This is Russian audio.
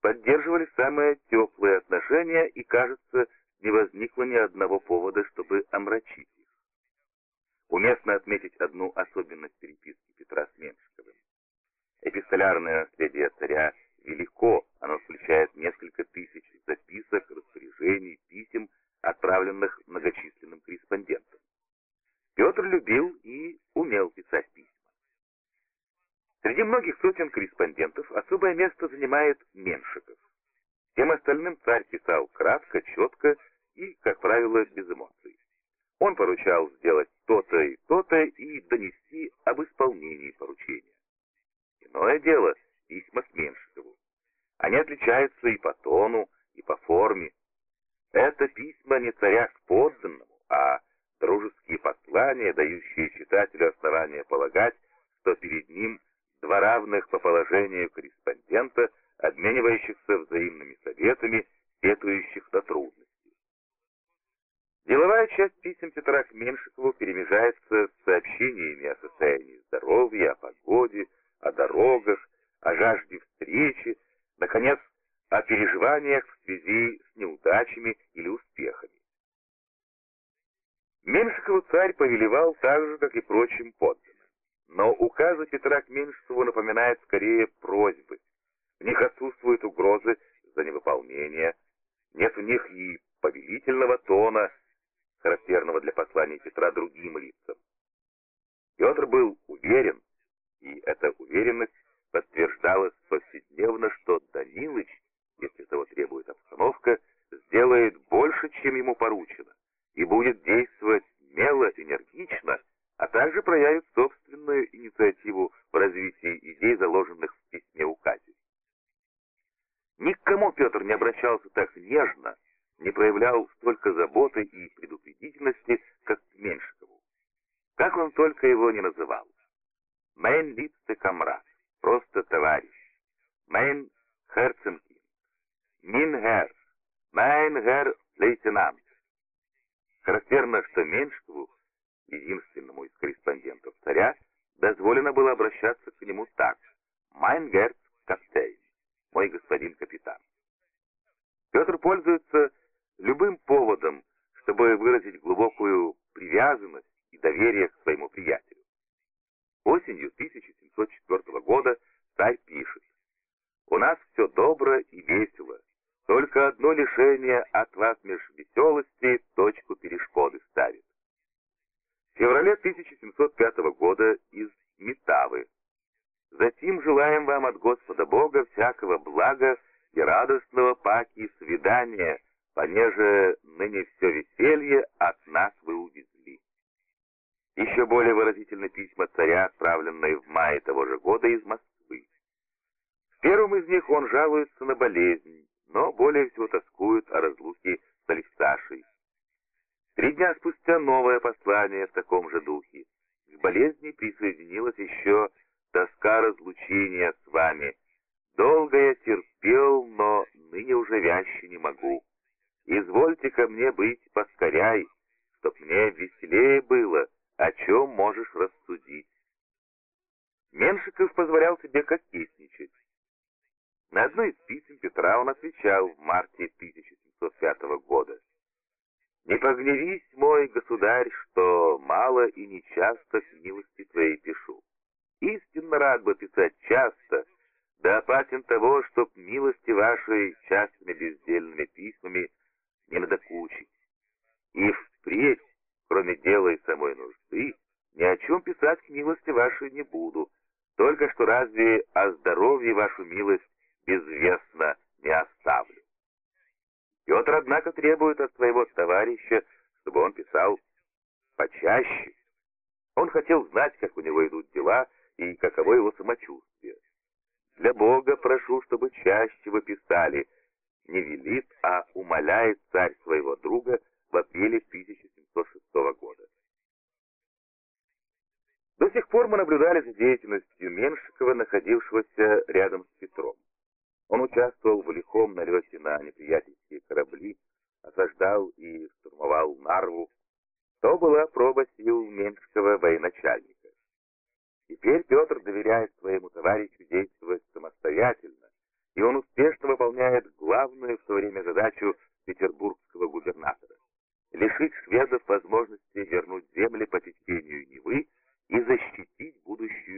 поддерживали самые теплые отношения, и, кажется, не возникло ни одного повода, чтобы омрачить их. Уместно отметить одну особенность переписки Петра с Меншиковым. Эпистолярное наследие царя велико, оно включает несколько тысяч записок, распоряжений, писем, отправленных многочисленным корреспондентам. Петр любил и умел писать письма. Среди многих сотен корреспондентов особое место занимает Меншиков. Всем остальным царь писал кратко, четко и, как правило, без эмоций. Он поручал сделать то-то и то-то и донести об исполнении поручения. Иное дело письма к Меншикову. Они отличаются и по тону, и по форме. Это письма не царя к подданному, а дружеские послания, дающие читателю основание полагать, что перед ним два равных по положению корреспондента, обменивающихся взаимными советами, сетующих на трудности. Деловая часть писем Петра к Меншикову перемежается с сообщениями о состоянии здоровья, о погоде, о дорогах, о жажде встречи, наконец, о переживаниях в связи с неудачами или успехами. Меншикову царь повелевал так же, как и прочим подданным. Но указы Петра к Меншикову напоминают скорее просьбы. В них отсутствуют угрозы за невыполнение, нет в них и повелительного тона, характерного для посланий Петра другим лицам. Петр был уверен, и эта уверенность подтверждалась повседневно, что Данилыч, если того требует обстановка, сделает больше, чем ему поручено, и будет действовать смело, энергично, а также проявит собственную инициативу в развитии идей, заложенных в письме-указе. Ни к кому Петр не обращался так нежно, не проявлял столько заботы и предупредительности, как к Меншикову. Как он только его не называл. «Mein liebster Камрад», просто товарищ, «Mein Herzenkind», «Mein Herr», «Mein Herr Leutnant». Характерно, что Меншикову, единственному из корреспондентов царя, дозволено было обращаться к нему так: «Mein Herr Kaptein», «Мой господин капитан». Петр пользуется любым поводом, чтобы выразить глубокую привязанность и доверие к своему приятелю. Осенью 1704 года царь пишет: «У нас все добро и весело, только одно лишение от вас меж веселости точку перешкоды ставит». В феврале 1705 года из Метавы: «Затем желаем вам от Господа Бога всякого блага и радостного паки свидания, понеже ныне все веселье от нас вы увезли». Еще более выразительны письма царя, отправленные в мае того же года из Москвы. В первом из них он жалуется на болезнь, но более всего тоскует о разлуке с Алексашей. 3 дня спустя новое послание в таком же духе. К болезни присоединилась еще тоска разлучения с вами. «Долго я терпел, но ныне уже вяще не могу. Извольте ко мне быть поскоряй, чтоб мне веселее было, о чем можешь рассудить». Меншиков позволял себе кокетничать. На одно из писем Петра он отвечал в марте 1705 года: «Не погневись, мой государь, что мало и нечасто к милости твоей пишу. Истинно рад бы писать часто, да опасен того, чтоб милости вашей частыми бездельными письмами не надокучить. И впредь, кроме дела и самой нужды, ни о чем писать к милости вашей не буду, только что разве о здоровье вашу милость безвестно не оставлю». Петр, однако, требует от своего товарища, чтобы он писал почаще. Он хотел знать, как у него идут дела и каково его самочувствие. «Для Бога прошу, чтобы чаще вы писали», не велит, а умоляет царь своего друга в апреле 1706 года. До сих пор мы наблюдали за деятельностью Меншикова, находившегося рядом с Петром. Он участвовал в лихом налете на неприятельские корабли, осаждал и штурмовал Нарву. То была проба сил Меншикова военачальника. Теперь Петр доверяет своему товарищу действовать самостоятельно, и он успешно выполняет главную в свое время задачу петербургского губернатора — лишить шведов возможности вернуть земли по течению